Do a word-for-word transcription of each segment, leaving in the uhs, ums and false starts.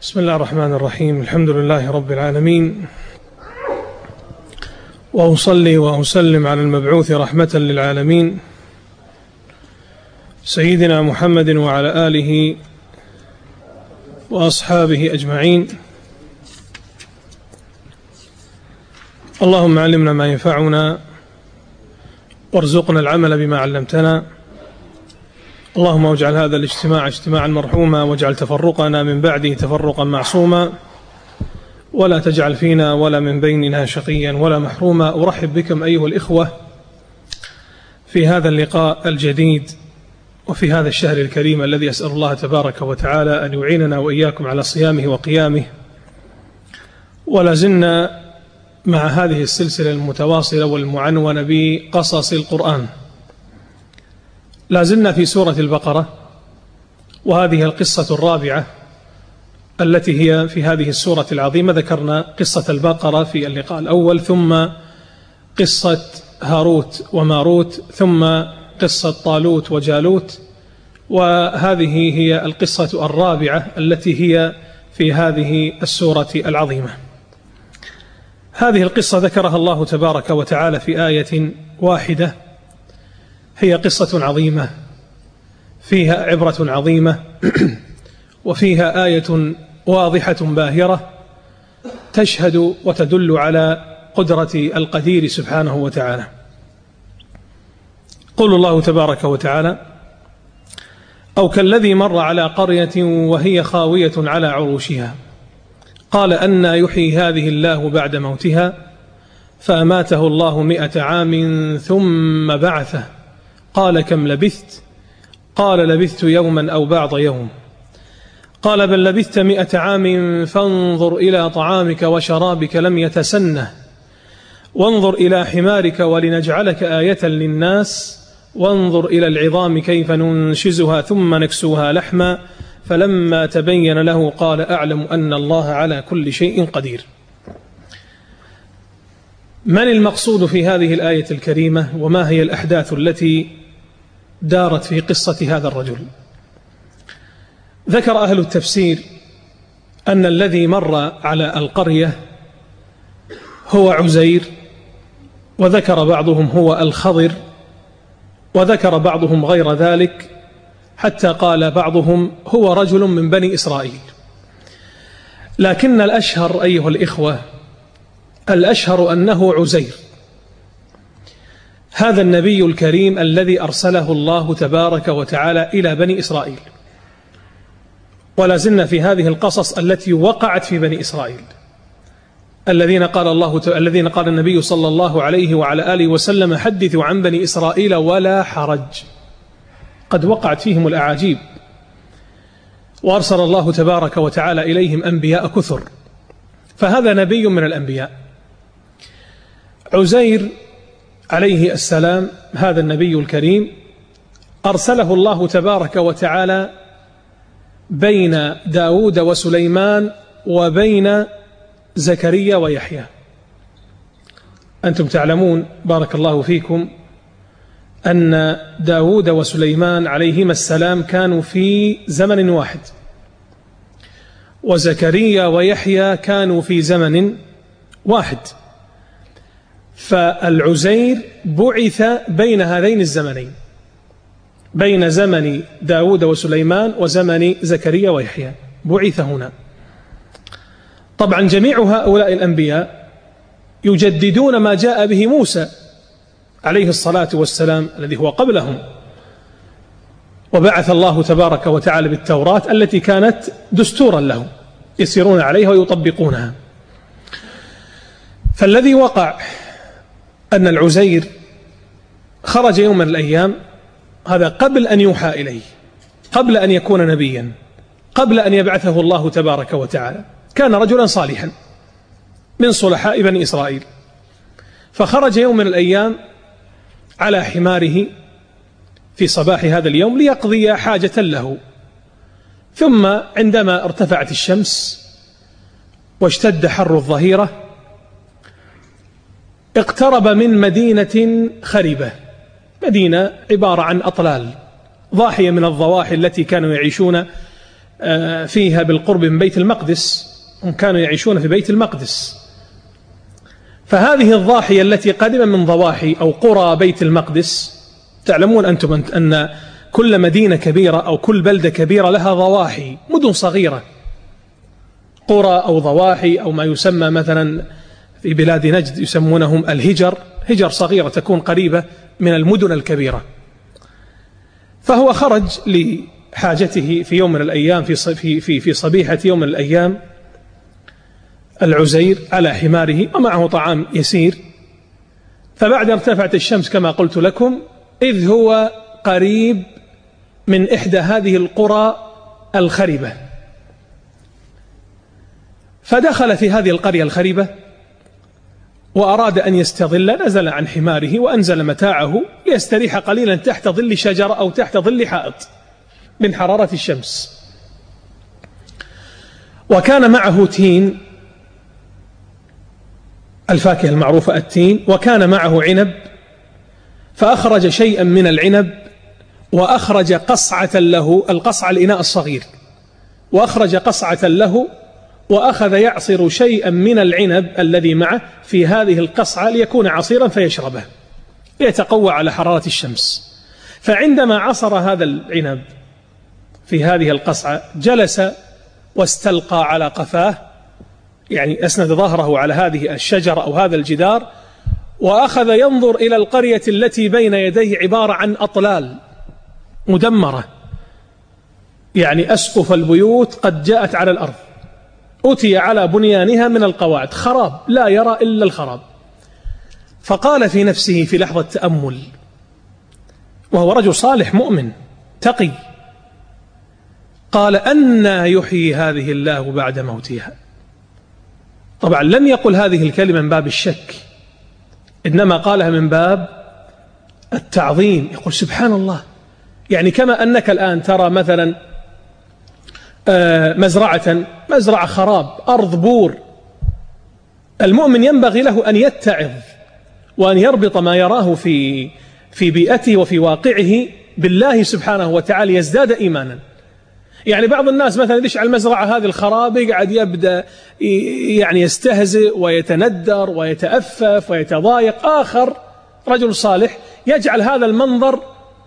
بسم الله الرحمن الرحيم. الحمد لله رب العالمين، وأصلي وأسلم على المبعوث رحمة للعالمين سيدنا محمد وعلى آله وأصحابه أجمعين. اللهم علمنا ما ينفعنا وارزقنا العمل بما علمتنا. اللهم اجعل هذا الاجتماع اجتماعا مرحوما، واجعل تفرقنا من بعده تفرقا معصوما، ولا تجعل فينا ولا من بيننا شقيا ولا محروما. أرحب بكم أيها الإخوة في هذا اللقاء الجديد وفي هذا الشهر الكريم الذي أسأل الله تبارك وتعالى أن يعيننا وإياكم على صيامه وقيامه. ولا زلنا مع هذه السلسلة المتواصلة والمعنونة بقصص القرآن. لا زلنا في سورة البقرة، وهذه القصة الرابعة التي هي في هذه السورة العظيمة. ذكرنا قصة البقرة في اللقاء الأول، ثم قصة هاروت وماروت، ثم قصة طالوت وجالوت، وهذه هي القصة الرابعة التي هي في هذه السورة العظيمة. هذه القصة ذكرها الله تبارك وتعالى في آية واحدة، هي قصة عظيمة فيها عبرة عظيمة وفيها آية واضحة باهرة تشهد وتدل على قدرة القدير سبحانه وتعالى. قول الله تبارك وتعالى: أو كالذي مر على قرية وهي خاوية على عروشها قال أنى يحيي هذه الله بعد موتها فأماته الله مئة عام ثم بعثه قال كم لبثت؟ قال لبثت يوما أو بعض يوم. قال بل لبثت مئة عام فانظر إلى طعامك وشرابك لم يتسنه وانظر إلى حمارك ولنجعلك آية للناس وانظر إلى العظام كيف ننشزها ثم نكسوها لحما فلما تبين له قال أعلم أن الله على كل شيء قدير. من المقصود في هذه الآية الكريمة، وما هي الأحداث التي دارت في قصة هذا الرجل؟ ذكر أهل التفسير أن الذي مر على القرية هو عزير، وذكر بعضهم هو الخضر، وذكر بعضهم غير ذلك، حتى قال بعضهم هو رجل من بني إسرائيل. لكن الأشهر أيها الإخوة، الأشهر أنه عزير، هذا النبي الكريم الذي أرسله الله تبارك وتعالى إلى بني إسرائيل. ولا زلنا في هذه القصص التي وقعت في بني إسرائيل، الذين قال الله الذين قال النبي صلى الله عليه وعلى آله وسلم: حدثوا عن بني إسرائيل ولا حرج. قد وقعت فيهم الأعاجيب، وأرسل الله تبارك وتعالى إليهم أنبياء كثر، فهذا نبي من الأنبياء. عزير عليه السلام هذا النبي الكريم أرسله الله تبارك وتعالى بين داود وسليمان وبين زكريا ويحيى. أنتم تعلمون بارك الله فيكم أن داود وسليمان عليهما السلام كانوا في زمن واحد، وزكريا ويحيى كانوا في زمن واحد، فالعزير بعث بين هذين الزمنين، بين زمن داود وسليمان وزمن زكريا ويحيى، بعث هنا. طبعا جميع هؤلاء الأنبياء يجددون ما جاء به موسى عليه الصلاة والسلام الذي هو قبلهم، وبعث الله تبارك وتعالى بالتوراة التي كانت دستورا لهم يسيرون عليها ويطبقونها. فالذي وقع أن العزير خرج يوم من الأيام، هذا قبل أن يوحى إليه، قبل أن يكون نبيا، قبل أن يبعثه الله تبارك وتعالى، كان رجلا صالحا من صلحاء بني إسرائيل. فخرج يوم من الأيام على حماره في صباح هذا اليوم ليقضي حاجة له، ثم عندما ارتفعت الشمس واشتد حر الظهيرة اقترب من مدينة خربة، مدينة عبارة عن أطلال ضاحية من الضواحي التي كانوا يعيشون فيها بالقرب من بيت المقدس، هم كانوا يعيشون في بيت المقدس. فهذه الضاحية التي قدم من ضواحي أو قرى بيت المقدس، تعلمون أنتم أن كل مدينة كبيرة أو كل بلدة كبيرة لها ضواحي، مدن صغيرة، قرى أو ضواحي، أو ما يسمى مثلا في بلاد نجد يسمونهم الهجر، هجر صغيرة تكون قريبة من المدن الكبيرة. فهو خرج لحاجته في يوم من الأيام في في في صبيحة يوم من الأيام العزير على حماره ومعه طعام يسير، فبعد ارتفعت الشمس كما قلت لكم إذ هو قريب من إحدى هذه القرى الخربة، فدخل في هذه القرية الخربة وأراد أن يستظل، نزل عن حماره وأنزل متاعه ليستريح قليلا تحت ظل شجرة أو تحت ظل حائط من حرارة الشمس. وكان معه تين، الفاكهة المعروفة التين، وكان معه عنب، فأخرج شيئا من العنب وأخرج قصعة له، القصعة الإناء الصغير، وأخرج قصعة له وأخذ يعصر شيئا من العنب الذي معه في هذه القصعة ليكون عصيرا فيشربه ليتقوى على حرارة الشمس. فعندما عصر هذا العنب في هذه القصعة جلس واستلقى على قفاه، يعني أسند ظهره على هذه الشجرة أو هذا الجدار، وأخذ ينظر إلى القرية التي بين يديه، عبارة عن أطلال مدمرة، يعني أسقف البيوت قد جاءت على الأرض، أتي على بنيانها من القواعد، خراب لا يرى إلا الخراب. فقال في نفسه في لحظة تأمل، وهو رجل صالح مؤمن تقي، قال أنى يحيي هذه الله بعد موتها. طبعا لم يقل هذه الكلمة من باب الشك، إنما قالها من باب التعظيم، يقول سبحان الله. يعني كما أنك الآن ترى مثلا مزرعة مزرعة خراب، أرض بور، المؤمن ينبغي له أن يتعظ وأن يربط ما يراه في في بيئته وفي واقعه بالله سبحانه وتعالى يزداد إيمانا. يعني بعض الناس مثلا يدش على المزرعة هذه الخراب يقعد يبدأ يعني يستهزئ ويتندر ويتأفف ويتضايق. آخر رجل صالح يجعل هذا المنظر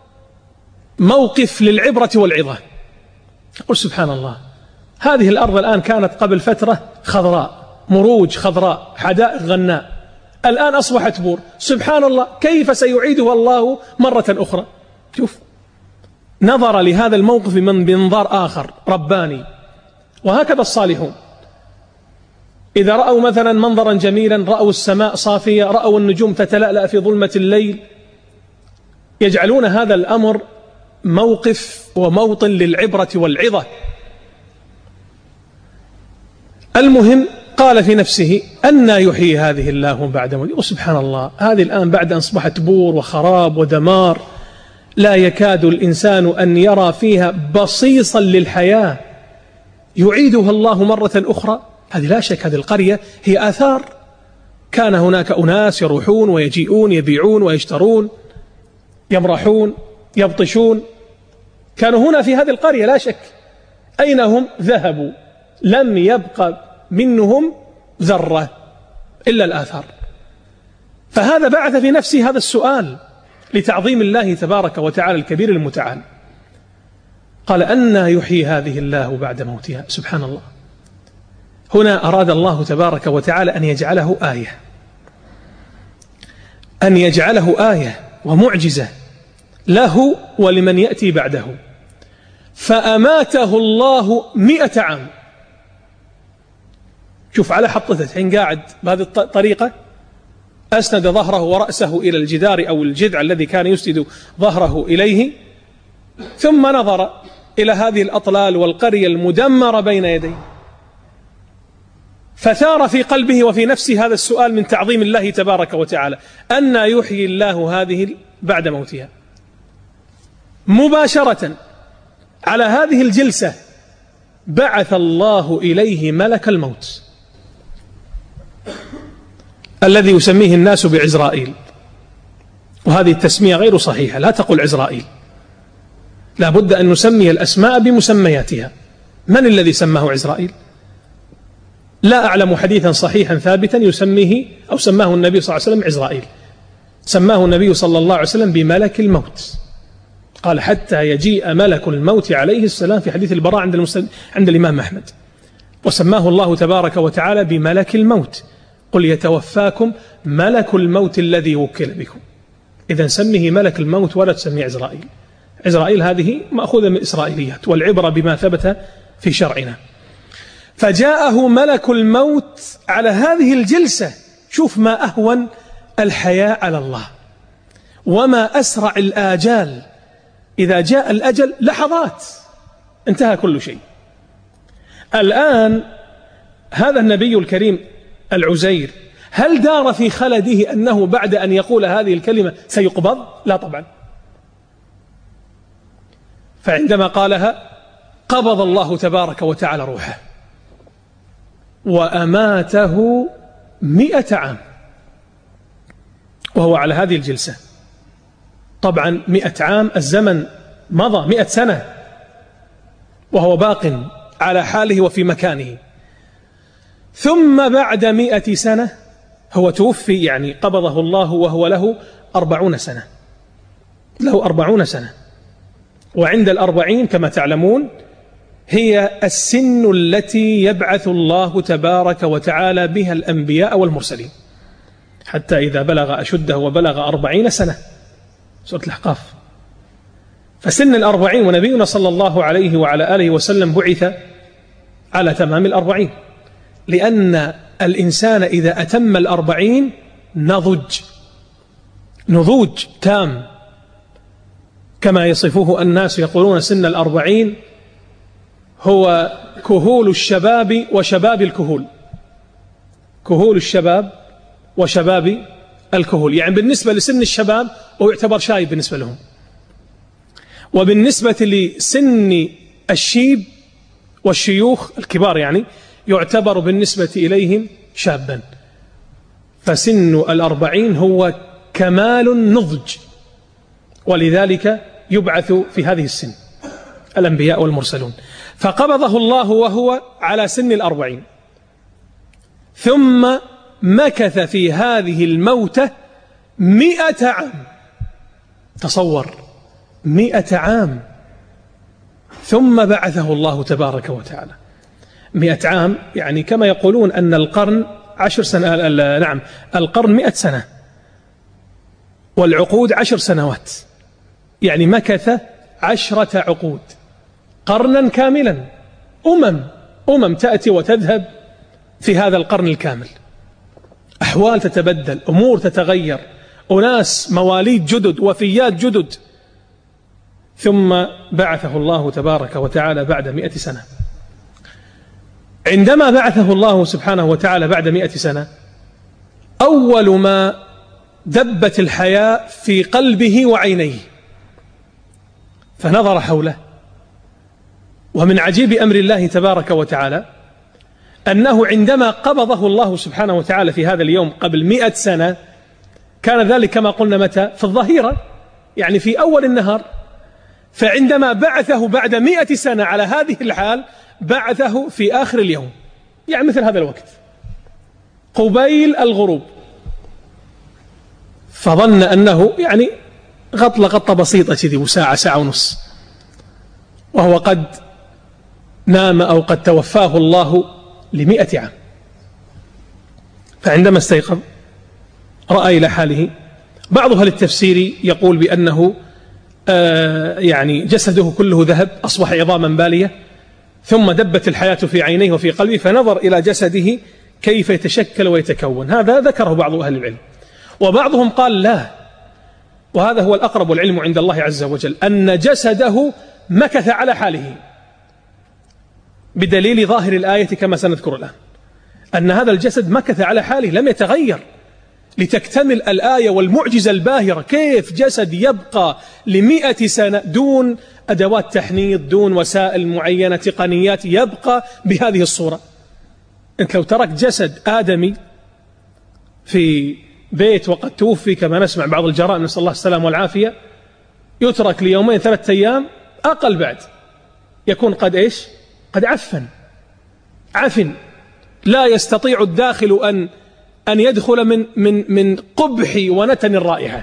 موقف للعبرة والعظة، يقول سبحان الله، هذه الأرض الآن كانت قبل فترة خضراء، مروج خضراء، حدائق غناء، الآن أصبحت بور، سبحان الله، كيف سيعيدها الله مرة أخرى؟ شوف، نظر لهذا الموقف من بنظار آخر رباني. وهكذا الصالحون إذا رأوا مثلا منظرا جميلا، رأوا السماء صافية، رأوا النجوم تتلألأ في ظلمة الليل، يجعلون هذا الأمر موقف وموطن للعبرة والعظة. المهم قال في نفسه أنى يحيي هذه الله بعد موته. وسبحان الله، هذه الآن بعد أن أصبحت بور وخراب ودمار لا يكاد الإنسان أن يرى فيها بصيصا للحياة، يعيدها الله مرة أخرى. هذه لا شك هذه القرية هي آثار، كان هناك أناس يروحون ويجيئون، يبيعون ويشترون، يمرحون يبطشون، كانوا هنا في هذه القرية لا شك. أين هم؟ ذهبوا، لم يبق منهم ذرة إلا الآثار. فهذا بعث في نفسه هذا السؤال لتعظيم الله تبارك وتعالى الكبير المتعال. قال أنى يحيي هذه الله بعد موتها. سبحان الله، هنا أراد الله تبارك وتعالى أن يجعله آية، أن يجعله آية ومعجزة له ولمن يأتي بعده. فأماته الله مئة عام. شوف على حطته حين قاعد بهذه الطريقة، أسند ظهره ورأسه إلى الجدار أو الجذع الذي كان يسند ظهره إليه، ثم نظر إلى هذه الأطلال والقرية المدمرة بين يديه، فثار في قلبه وفي نفسه هذا السؤال من تعظيم الله تبارك وتعالى، أنى يحيي الله هذه بعد موتها. مباشرة على هذه الجلسة بعث الله إليه ملك الموت الذي يسميه الناس بعزرائيل، وهذه التسمية غير صحيحة، لا تقل عزرائيل، لا بد أن نسمي الأسماء بمسمياتها. من الذي سماه عزرائيل؟ لا أعلم حديثا صحيحا ثابتا يسميه أو سماه النبي صلى الله عليه وسلم عزرائيل. سماه النبي صلى الله عليه وسلم بملك الموت، قال حتى يجيء ملك الموت عليه السلام في حديث البراء عند, المسلم عند الإمام أحمد. وسماه الله تبارك وتعالى بملك الموت، قل يتوفاكم ملك الموت الذي وكل بكم. إذن سمه ملك الموت ولا تسميه عزرائيل. عزرائيل هذه مأخوذة من الإسرائيليات، والعبرة بما ثبت في شرعنا. فجاءه ملك الموت على هذه الجلسة. شوف ما أهون الحياة على الله، وما أسرع الآجال. إذا جاء الأجل لحظات انتهى كل شيء. الآن هذا النبي الكريم العزير هل دار في خلده أنه بعد أن يقول هذه الكلمة سيقبض؟ لا طبعا. فعندما قالها قبض الله تبارك وتعالى روحه وأماته مئة عام وهو على هذه الجلسة. طبعا مئة عام الزمن مضى، مئة سنة وهو باق على حاله وفي مكانه. ثم بعد مئة سنة هو توفي، يعني قبضه الله وهو له أربعون سنة، له أربعون سنة. وعند الأربعين كما تعلمون هي السن التي يبعث الله تبارك وتعالى بها الأنبياء والمرسلين، حتى إذا بلغ أشده وبلغ أربعين سنة، سورة الأحقاف. فسن الأربعين، ونبينا صلى الله عليه وعلى آله وسلم بعث على تمام الأربعين، لأن الإنسان إذا أتم الأربعين نضج، نضوج تام، كما يصفه الناس يقولون سن الأربعين هو كهول الشباب وشباب الكهول، كهول الشباب وشباب الكهول. يعني بالنسبة لسن الشباب هو يعتبر شايب بالنسبة لهم، وبالنسبة لسن الشيب والشيوخ الكبار يعني يعتبر بالنسبة إليهم شابا. فسن الأربعين هو كمال النضج، ولذلك يبعث في هذه السن الأنبياء والمرسلون. فقبضه الله وهو على سن الأربعين، ثم مكث في هذه الموتة مئة عام. تصور مئة عام، ثم بعثه الله تبارك وتعالى. مئة عام يعني كما يقولون أن القرن عشر سنة، نعم القرن مئة سنة والعقود عشر سنوات، يعني مكث عشرة عقود، قرنا كاملا. أمم أمم تأتي وتذهب في هذا القرن الكامل، أحوال تتبدل، أمور تتغير، أناس مواليد جدد، وفيات جدد. ثم بعثه الله تبارك وتعالى بعد مئة سنة. عندما بعثه الله سبحانه وتعالى بعد مئة سنة، أول ما دبت الحياة في قلبه وعينيه، فنظر حوله. ومن عجيب أمر الله تبارك وتعالى أنه عندما قبضه الله سبحانه وتعالى في هذا اليوم قبل مئة سنة، كان ذلك كما قلنا متى؟ في الظهيرة، يعني في أول النهار. فعندما بعثه بعد مئة سنة على هذه الحال بعثه في آخر اليوم، يعني مثل هذا الوقت قبيل الغروب. فظن أنه يعني غط لغطة بسيطة كذي، وساعة ساعة ونص، وهو قد نام أو قد توفاه الله لمئة عام. فعندما استيقظ رأى إلى حاله. بعض أهل التفسير يقول بأنه آه يعني جسده كله ذهب، أصبح عظاما بالية، ثم دبت الحياة في عينيه وفي قلبه، فنظر إلى جسده كيف يتشكل ويتكون. هذا ذكره بعض أهل العلم. وبعضهم قال لا، وهذا هو الأقرب والعلم عند الله عز وجل، أن جسده مكث على حاله، بدليل ظاهر الآية كما سنذكر الآن، أن هذا الجسد مكث على حاله لم يتغير، لتكتمل الآية والمعجزة الباهرة. كيف جسد يبقى لمئة سنة دون أدوات تحنيط، دون وسائل معينة تقنيات، يبقى بهذه الصورة؟ أنت لو ترك جسد آدمي في بيت وقد توفي كما نسمع بعض الجرائم، نسأل الله السلام والعافية، يترك ليومين ثلاثة أيام أقل بعد يكون قد إيش؟ قد عفن عفن لا يستطيع الداخل أن أن يدخل من من من قبح ونتن الرائحة،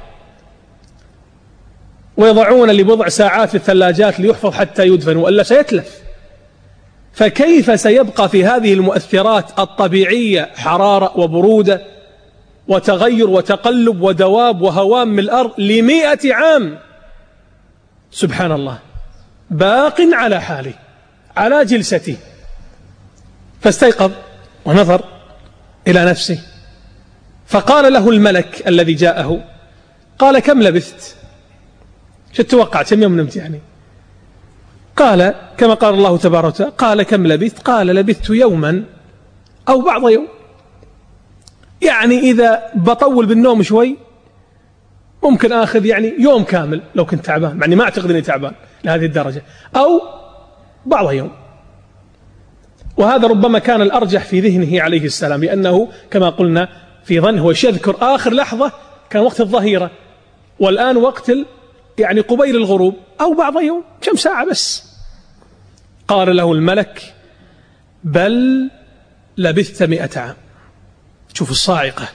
ويضعون لبضع ساعات في الثلاجات ليحفظ حتى يدفن وإلا سيتلف. فكيف سيبقى في هذه المؤثرات الطبيعية حرارة وبرودة وتغير وتقلب ودواب وهوام من الأرض لمئة عام؟ سبحان الله، باق على حاله على جلسته. فاستيقظ ونظر إلى نفسه، فقال له الملك الذي جاءه، قال: كم لبثت؟ شو تتوقع كم يوم نمت يعني؟ قال كما قال الله تبارك وتعالى، قال: كم لبثت؟ قال: لبثت يوما أو بعض يوم. يعني إذا بطول بالنوم شوي ممكن آخذ يعني يوم كامل لو كنت تعبان، يعني ما أعتقد أني تعبان لهذه الدرجة، أو بعض يوم. وهذا ربما كان الأرجح في ذهنه عليه السلام، لأنه كما قلنا في ظنه هو يذكر آخر لحظة كان وقت الظهيرة، والآن وقت يعني قبيل الغروب أو بعض يوم، كم ساعة بس. قال له الملك: بل لبثت مئة عام. شوف الصاعقة،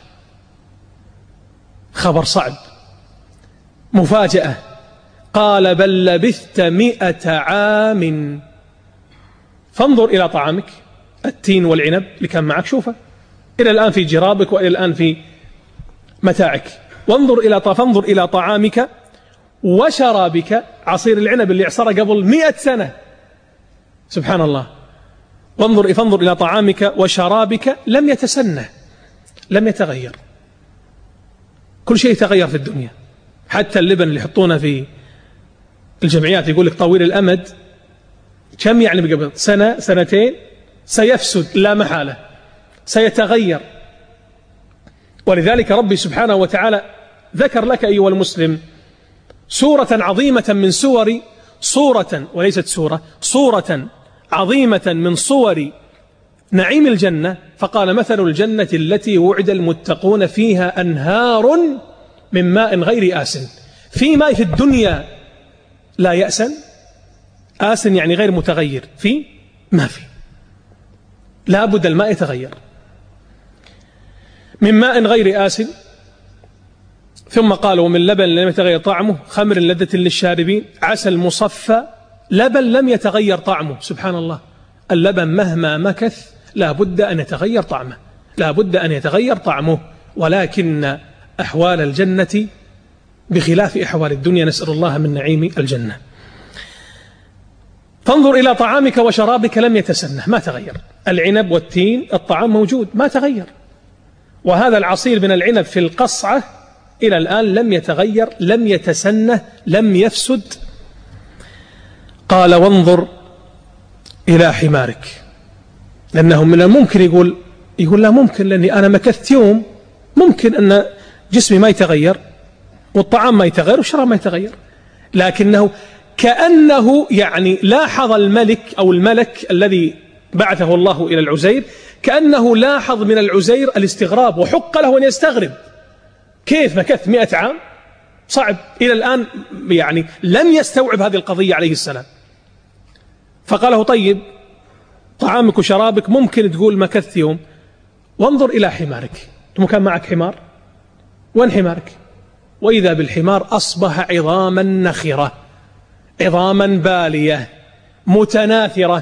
خبر صعب، مفاجأة. قال: بل لبثت مئة عام. فانظر إلى طعامك التين والعنب اللي كان معك، شوفه إلى الآن في جرابك وإلى الآن في متاعك. وانظر إلى فانظر إلى طعامك وشرابك، عصير العنب اللي عصره قبل مئة سنة، سبحان الله. وانظر فانظر إلى طعامك وشرابك لم يتسنه، لم يتغير. كل شيء يتغير في الدنيا، حتى اللبن اللي يحطونه في الجمعيات يقول لك طويل الأمد، كم يعني بقبل سنة سنتين سيفسد لا محالة، سيتغير. ولذلك ربي سبحانه وتعالى ذكر لك أيها المسلم سورة عظيمة من سور صورة وليست سورة صورة عظيمة من صور نعيم الجنة، فقال: مثل الجنة التي وعد المتقون فيها أنهار من ماء غير آسن. في ماء في الدنيا لا يأسن، آسن يعني غير متغير، في ما في، لا بد الماء يتغير. من ماء غير آسن، ثم قال: ومن لبن لم يتغير طعمه، خمر لذة للشاربين، عسل مصفى. لبن لم يتغير طعمه، سبحان الله. اللبن مهما مكث لا بد أن يتغير طعمه، لا بد أن يتغير طعمه. ولكن أحوال الجنة بخلاف أحوال الدنيا، نسأل الله من نعيم الجنة. فانظر إلى طعامك وشرابك لم يتسنه، ما تغير. العنب والتين الطعام موجود ما تغير، وهذا العصير من العنب في القصعة إلى الآن لم يتغير، لم يتسنه، لم يفسد. قال: وانظر إلى حمارك. لأنه من الممكن يقول يقول لا ممكن، لأني أنا مكثت يوم، ممكن أن جسمي ما يتغير والطعام ما يتغير والشراب ما يتغير. لكنه كأنه يعني لاحظ الملك أو الملك الذي بعثه الله إلى العزير، كأنه لاحظ من العزير الاستغراب، وحق له أن يستغرب. كيف مكثت مئة عام؟ صعب، إلى الآن يعني لم يستوعب هذه القضية عليه السلام. فقال له: طيب طعامك وشرابك ممكن تقول مكثت يوم، وانظر إلى حمارك. ثم كان معك حمار، وين حمارك؟ وإذا بالحمار أصبح عظاما نخرة، عظاما بالية متناثرة.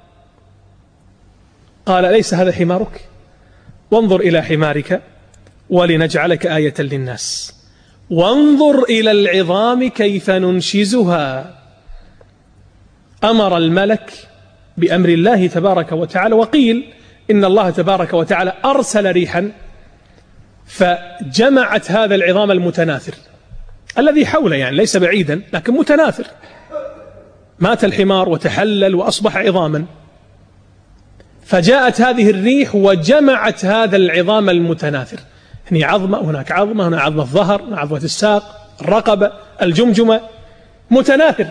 قال: ليس هذا حمارك؟ وانظر إلى حمارك ولنجعلك آية للناس، وانظر إلى العظام كيف ننشزها. أمر الملك بأمر الله تبارك وتعالى، وقيل إن الله تبارك وتعالى أرسل ريحا فجمعت هذا العظام المتناثر الذي حوله، يعني ليس بعيدا لكن متناثر. مات الحمار وتحلل وأصبح عظاما، فجاءت هذه الريح وجمعت هذا العظام المتناثر. هنا عظمة، هناك عظمة، هنا عظمة الظهر، هنا عظمة الساق، الرقبة، الجمجمة، متناثر.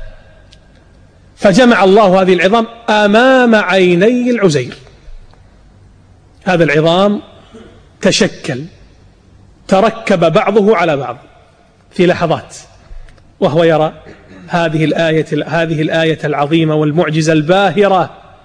فجمع الله هذه العظام أمام عيني العزير. هذا العظام تشكل، تركب بعضه على بعض في لحظات، وهو يرى هذه الآية هذه الآية العظيمة والمعجزة الباهرة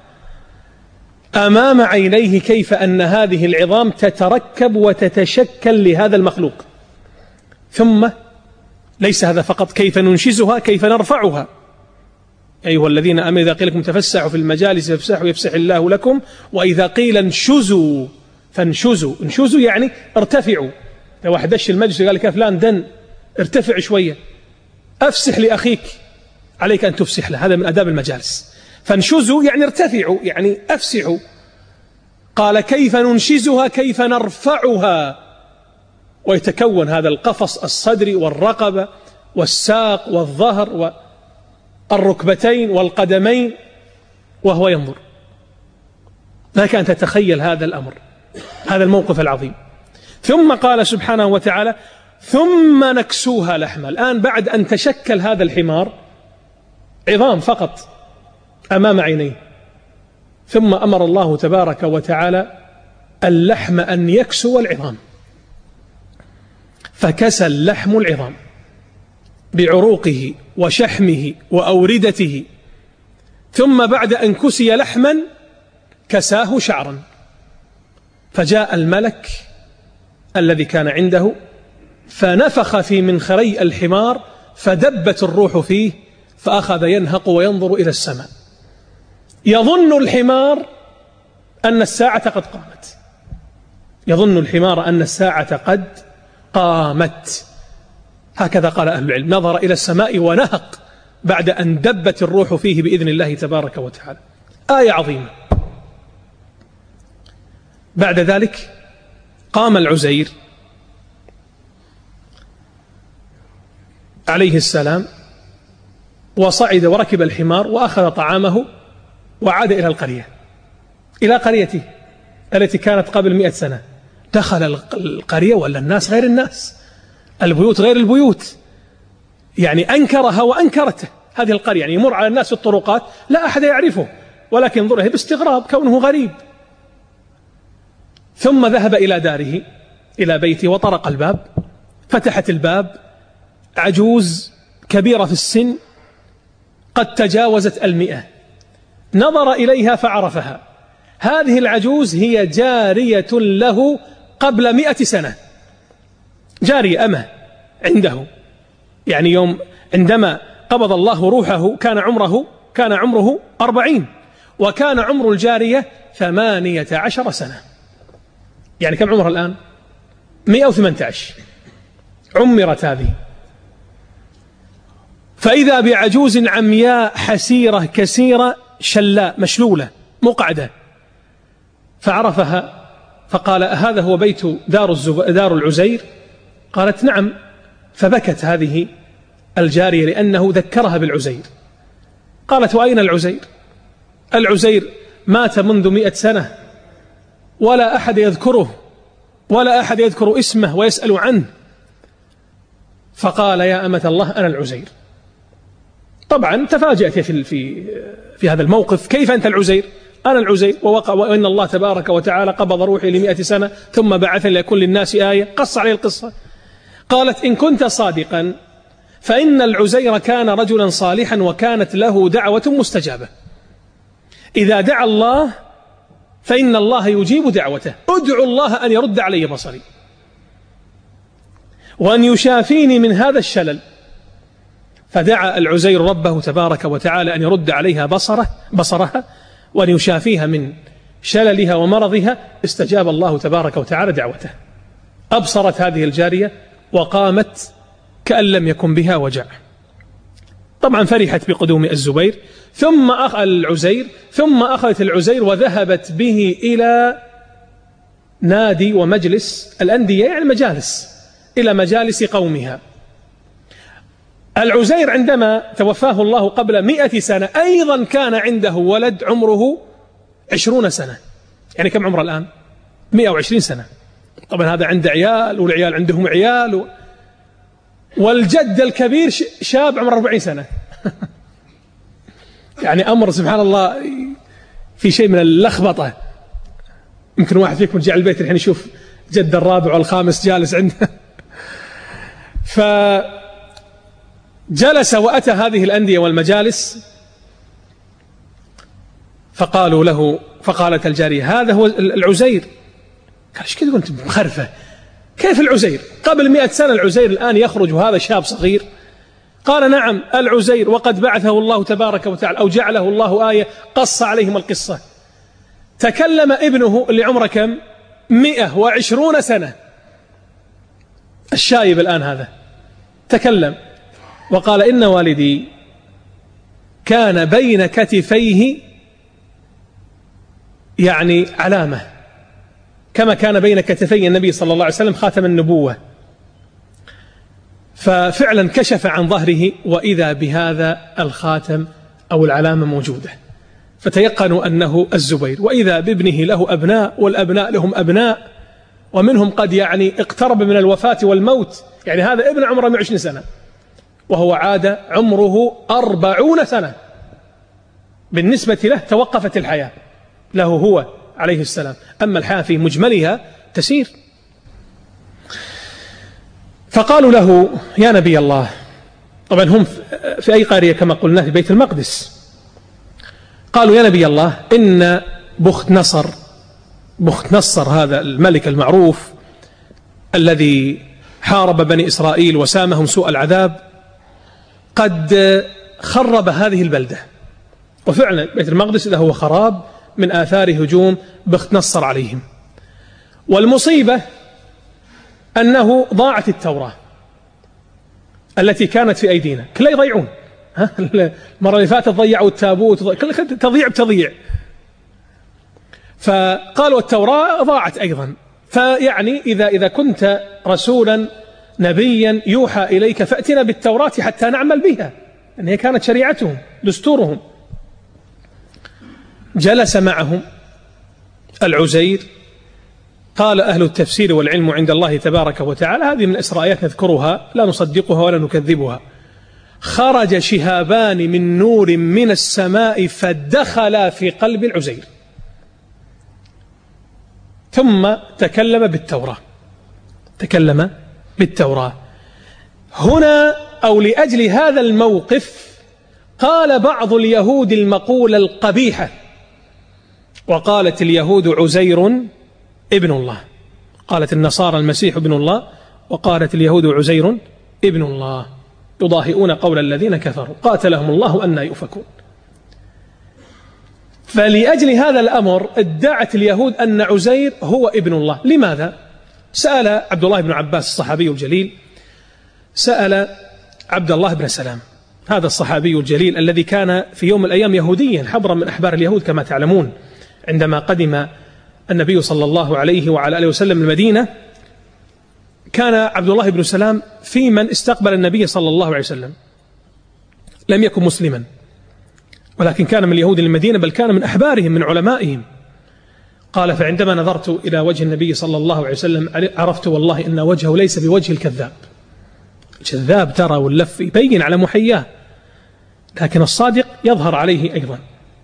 أمام عينيه كيف أن هذه العظام تتركب وتتشكل لهذا المخلوق. ثم ليس هذا فقط، كيف ننشزها، كيف نرفعها. أيها الذين آمنوا إذا قيل لكم تفسحوا في المجالس فافسحوا يفسح الله لكم، وإذا قيل انشزوا فانشزوا. انشزوا يعني ارتفعوا. لو واحد دش المجلس قال لك يا فلان دن ارتفع شوية، أفسح لأخيك، عليك أن تفسح له، هذا من آداب المجالس. فانشزوا يعني ارتفعوا، يعني أفسحوا. قال كيف ننشزها، كيف نرفعها، ويتكون هذا القفص الصدري والرقبة والساق والظهر والركبتين والقدمين، وهو ينظر. لك أن تتخيل هذا الأمر، هذا الموقف العظيم. ثم قال سبحانه وتعالى ثم نكسوها لحما. الآن بعد أن تشكل هذا الحمار عظام فقط أمام عينيه، ثم أمر الله تبارك وتعالى اللحم أن يكسو العظام، فكسى اللحم العظام بعروقه وشحمه وأوردته. ثم بعد أن كسي لحما كساه شعرا، فجاء الملك الذي كان عنده فنفخ في منخري الحمار فدبت الروح فيه، فأخذ ينهق وينظر إلى السماء، يظن الحمار أن الساعة قد قامت، يظن الحمار أن الساعة قد قامت. هكذا قال أهل العلم، نظر إلى السماء ونهق بعد أن دبت الروح فيه بإذن الله تبارك وتعالى. آية عظيمة. بعد ذلك قام العزير عليه السلام وصعد وركب الحمار وأخذ طعامه وعاد إلى القرية، إلى قريته التي كانت قبل مئة سنة. دخل القرية ولا الناس غير الناس، البيوت غير البيوت، يعني أنكرها وأنكرته هذه القرية. يعني يمر على الناس في الطرقات لا أحد يعرفه، ولكن ينظره باستغراب كونه غريب. ثم ذهب إلى داره، إلى بيته، وطرق الباب. فتحت الباب عجوز كبيرة في السن قد تجاوزت المئة. نظر إليها فعرفها، هذه العجوز هي جارية له قبل مئة سنة، جارية أمه عنده. يعني يوم عندما قبض الله روحه كان عمره كان عمره أربعين، وكان عمر الجارية ثمانية عشر سنة. يعني كم عمرها الآن؟ مئة وثمانية عشر عمرت هذه. فإذا بعجوز عمياء حسيرة كسيرة شلاء مشلولة مقعدة، فعرفها فقال هذا هو بيت دار, الزب... دار العزير؟ قالت نعم. فبكت هذه الجارية لأنه ذكرها بالعزير. قالت وأين العزير؟ العزير مات منذ مئة سنة ولا أحد يذكره ولا أحد يذكر اسمه ويسأل عنه. فقال يا أمة الله أنا العزير. طبعا تفاجأت في, في, في هذا الموقف، كيف أنت العزير؟ أنا العزير، ووقع وإن الله تبارك وتعالى قبض روحي لمئة سنة ثم بعثني ليكون للناس آية. قص عليه القصة. قالت إن كنت صادقا فإن العزير كان رجلا صالحا وكانت له دعوة مستجابة، إذا دعا الله فإن الله يجيب دعوته، ادعو الله أن يرد علي بصري وأن يشافيني من هذا الشلل. فدعا العزير ربه تبارك وتعالى أن يرد عليها بصره بصرها وأن يشافيها من شللها ومرضها. استجاب الله تبارك وتعالى دعوته، أبصرت هذه الجارية وقامت كأن لم يكن بها وجع. طبعا فرحت بقدوم الزبير ثم أخ العزير ثم أخذت العزير وذهبت به إلى نادي ومجلس الأندية، يعني مجالس، إلى مجالس قومها. العزير عندما توفاه الله قبل مئة سنة أيضا كان عنده ولد عمره عشرون سنة. يعني كم عمره الآن؟ مئة وعشرين سنة. طبعا هذا عنده عيال والعيال عندهم عيال و... والجد الكبير شاب عمره أربعين سنة. يعني أمر سبحان الله في شيء من اللخبطة. يمكن واحد فيكم جاء البيت الحين يشوف جد الرابع والخامس جالس عنده. فجلس وأتى هذه الأندية والمجالس فقالوا له فقالت الجارية هذا هو العزير. قال ايش كذا كنت مخرفة؟ كيف العزير؟ قبل مئة سنة العزير، الآن يخرج وهذا شاب صغير. قال نعم العزير، وقد بعثه الله تبارك وتعالى أو جعله الله آية قص عليهم القصة. تكلم ابنه اللي عمره كم؟ مئة وعشرون سنة، الشايب الآن هذا تكلم وقال إن والدي كان بين كتفيه يعني علامة، كما كان بين كتفي النبي صلى الله عليه وسلم خاتم النبوة. ففعلا كشف عن ظهره وإذا بهذا الخاتم أو العلامة موجودة، فتيقنوا أنه الزبير. وإذا بابنه له أبناء والأبناء لهم أبناء، ومنهم قد يعني اقترب من الوفاة والموت. يعني هذا ابن عمره مئة وعشرين سنة وهو عاد عمره أربعون سنة، بالنسبة له توقفت الحياة له هو عليه السلام، أما الحياة في مجملها تسير. فقالوا له يا نبي الله، طبعا هم في أي قرية كما قلنا في بيت المقدس، قالوا يا نبي الله إن بخت نصر بخت نصر هذا الملك المعروف الذي حارب بني إسرائيل وسامهم سوء العذاب قد خرب هذه البلدة. وفعلا بيت المقدس إذا هو خراب من آثار هجوم بخت نصر عليهم. والمصيبة أنه ضاعت التوراة التي كانت في أيدينا، كلا يضيعون. المرة اللي فاتت ضيعوا التابوت، كل تضيع بتضيع. فقالوا التوراة ضاعت أيضا. فيعني إذا إذا كنت رسولا نبيا يوحى إليك فأتنا بالتوراة حتى نعمل بها، لأن هي كانت شريعتهم دستورهم. جلس معهم العزير. قال أهل التفسير والعلم عند الله تبارك وتعالى، هذه من إسرائيلات نذكرها لا نصدقها ولا نكذبها، خرج شهابان من نور من السماء فدخلا في قلب العزير، ثم تكلم بالتوراة تكلم بالتوراة هنا أو لأجل هذا الموقف قال بعض اليهود المقولة القبيحة، وقالت اليهود عزير ابن الله، قالت النصارى المسيح ابن الله، وقالت اليهود عزير ابن الله، يضاهئون قول الذين كفروا قاتلهم الله أن يؤفكون. فلأجل هذا الأمر ادعت اليهود أن عزير هو ابن الله. لماذا؟ سأل عبد الله بن عباس الصحابي الجليل، سأل عبد الله بن سلام هذا الصحابي الجليل الذي كان في يوم من الأيام يهوديا حبرا من أحبار اليهود كما تعلمون. عندما قدم النبي صلى الله عليه وعلى آله وسلم المدينة كان عبد الله بن سلام في من استقبل النبي صلى الله عليه وسلم، لم يكن مسلما ولكن كان من اليهود المدينة، بل كان من أحبارهم من علمائهم. قال فعندما نظرت إلى وجه النبي صلى الله عليه وسلم عرفت والله إن وجهه ليس بوجه الكذاب. الكذاب ترى واللف يبين على محياه، لكن الصادق يظهر عليه أيضا.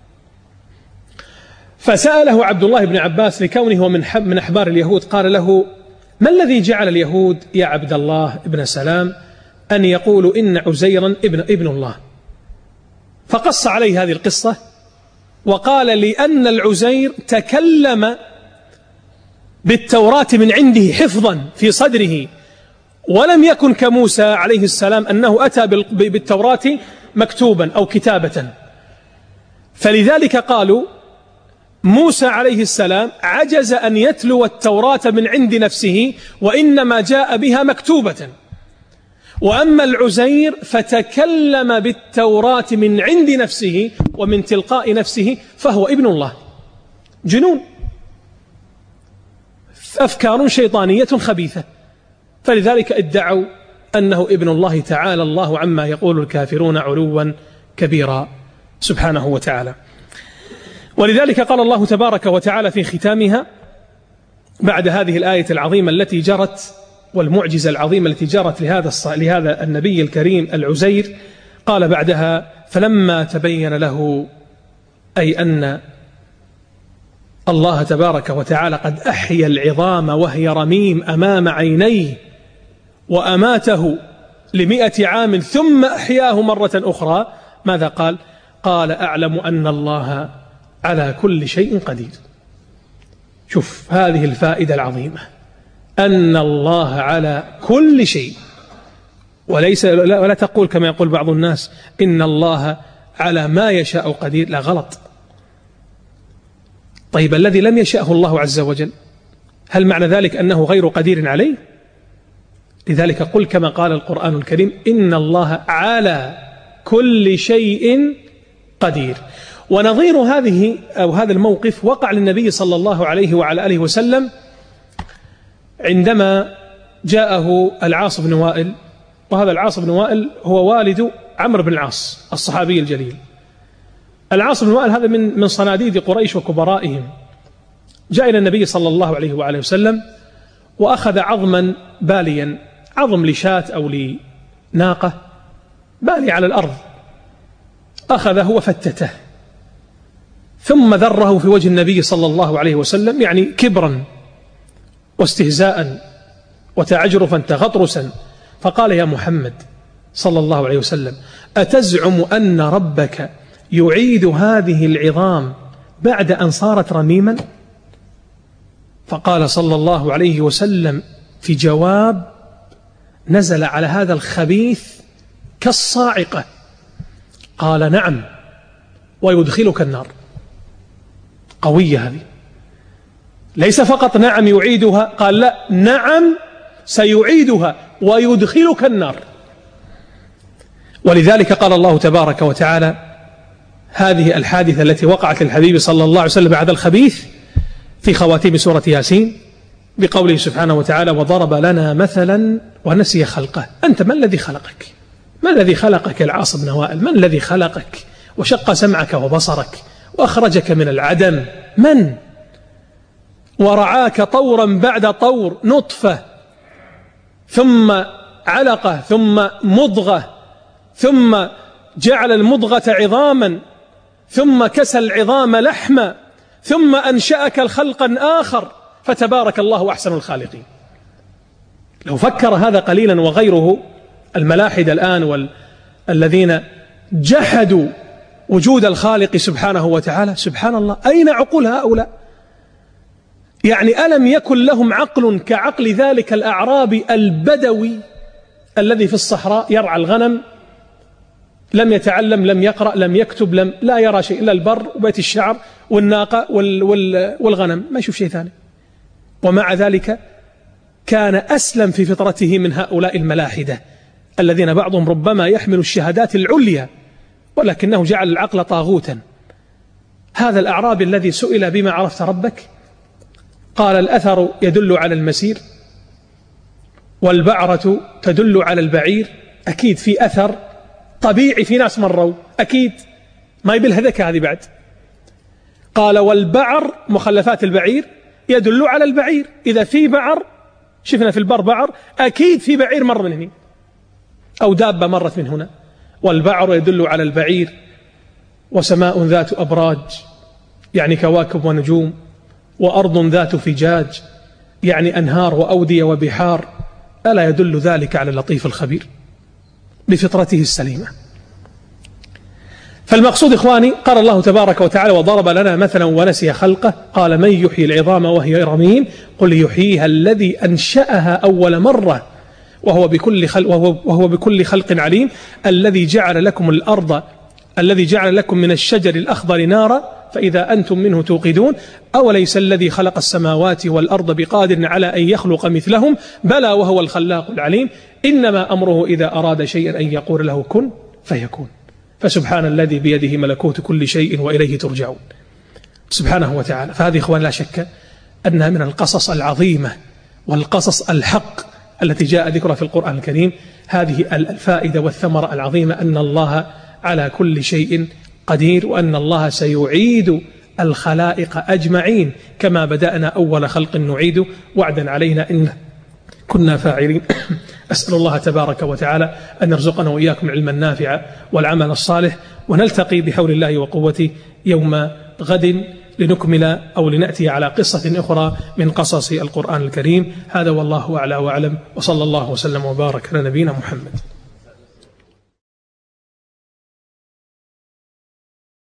فسأله عبد الله بن عباس لكونه من من أحبار اليهود، قال له ما الذي جعل اليهود يا عبد الله بن سلام أن يقولوا إن عزيرا ابن, ابن الله؟ فقص عليه هذه القصة وقال لأن العزير تكلم بالتوراة من عنده حفظا في صدره، ولم يكن كموسى عليه السلام أنه أتى بالتوراة مكتوبا أو كتابة. فلذلك قالوا موسى عليه السلام عجز أن يتلو التوراة من عند نفسه وإنما جاء بها مكتوبة، وأما العزير فتكلم بالتوراة من عند نفسه ومن تلقاء نفسه فهو ابن الله. جنون، أفكار شيطانية خبيثة. فلذلك ادعوا أنه ابن الله تعالى الله عما يقول الكافرون علوا كبيرا سبحانه وتعالى. ولذلك قال الله تبارك وتعالى في ختامها بعد هذه الآية العظيمة التي جرت والمعجزة العظيمة التي جرت لهذا لهذا النبي الكريم العزير، قال بعدها فلما تبين له أي أن الله تبارك وتعالى قد أحيا العظام وهي رميم أمام عينيه وأماته لمئة عام ثم أحياه مرة أخرى، ماذا قال؟ قال أعلم أن الله على كل شيء قدير. شوف هذه الفائدة العظيمة، أن الله على كل شيء، وليس ولا تقول كما يقول بعض الناس إن الله على ما يشاء قدير، لا، غلط. طيب الذي لم يشأه الله عز وجل هل معنى ذلك أنه غير قدير عليه؟ لذلك قل كما قال القرآن الكريم إن الله على كل شيء قدير. ونظير هذه أو هذا الموقف وقع للنبي صلى الله عليه وعلى آله وسلم عندما جاءه العاص بن وائل، وهذا العاص بن وائل هو والد عمرو بن العاص الصحابي الجليل. العاص بن وائل هذا من من صناديد قريش وكبرائهم، جاء إلى النبي صلى الله عليه وعلى وسلم وأخذ عظما باليا، عظم لشاة أو لناقة بالي على الأرض، أخذه وفتته ثم ذره في وجه النبي صلى الله عليه وسلم، يعني كبرا واستهزاء وتعجرفا تغطرسا، فقال يا محمد صلى الله عليه وسلم أتزعم أن ربك يعيد هذه العظام بعد أن صارت رميما؟ فقال صلى الله عليه وسلم في جواب نزل على هذا الخبيث كالصاعقة، قال نعم ويدخلك النار. قوية هذه، ليس فقط نعم يعيدها، قال لا، نعم سيعيدها ويدخلك النار. ولذلك قال الله تبارك وتعالى هذه الحادثة التي وقعت للحبيب صلى الله عليه وسلم بعد الخبيث في خواتيم سورة ياسين بقوله سبحانه وتعالى وضرب لنا مثلا ونسي خلقه. أنت من الذي خلقك؟ من الذي خلقك العاص بن وائل؟ من الذي خلقك وشق سمعك وبصرك وأخرجك من العدم؟ من؟ ورعاك طورا بعد طور، نطفة ثم علقة ثم مضغة ثم جعل المضغة عظاما ثم كسى العظام لحما ثم أنشأك خلقا آخر، فتبارك الله أحسن الخالقين. لو فكر هذا قليلا وغيره الملاحدة الآن والذين جحدوا وجود الخالق سبحانه وتعالى، سبحان الله، أين عقول هؤلاء؟ يعني ألم يكن لهم عقل كعقل ذلك الأعرابي البدوي الذي في الصحراء يرعى الغنم، لم يتعلم، لم يقرأ، لم يكتب، لم لا يرى شيء إلا البر وبيت الشعر والناقة وال وال والغنم، ما يشوف شيء ثاني، ومع ذلك كان أسلم في فطرته من هؤلاء الملاحدة الذين بعضهم ربما يحمل الشهادات العليا ولكنه جعل العقل طاغوتا. هذا الأعرابي الذي سئل بما عرفت ربك قال الأثر يدل على المسير والبعرة تدل على البعير. أكيد في أثر طبيعي، في ناس مروا، أكيد ما يبلها ذكاء هذه بعد. قال والبعر مخلفات البعير يدل على البعير، إذا في بعر شفنا في البر بعر أكيد في بعير مر من هنا أو دابة مرت من هنا. والبعر يدل على البعير. وسماء ذات أبراج يعني كواكب ونجوم، وأرض ذات فجاج يعني أنهار وأودية وبحار، ألا يدل ذلك على اللطيف الخبير بفطرته السليمة؟ فالمقصود إخواني قال الله تبارك وتعالى وضرب لنا مثلا ونسي خلقه، قال من يحيي العظام وهي رميم قل يحييها الذي أنشأها أول مرة وهو بكل خلق, وهو, وهو بكل خلق عليم الذي جعل لكم الأرض الذي جعل لكم من الشجر الأخضر نارا فإذا أنتم منه توقدون أوليس الذي خلق السماوات والأرض بقادر على أن يخلق مثلهم بلى وهو الخلاق العليم إنما أمره إذا أراد شيئا أن يقول له كن فيكون. فسبحان الذي بيده ملكوت كل شيء وإليه ترجعون سبحانه وتعالى. فهذه إخوان لا شك أنها من القصص العظيمة والقصص الحق التي جاء ذكرها في القرآن الكريم. هذه الفائدة والثمرة العظيمة أن الله على كل شيء قدير، وأن الله سيعيد الخلائق أجمعين كما بدأنا أول خلق نعيد وعدا علينا إن كنا فاعلين. أسأل الله تبارك وتعالى أن يرزقنا وإياكم علما نافعا والعمل الصالح، ونلتقي بحول الله وقوته يوم غد لنكمل أو لنأتي على قصة أخرى من قصص القرآن الكريم. هذا والله أعلى وأعلم، وصلى الله وسلم وبارك على نبينا محمد.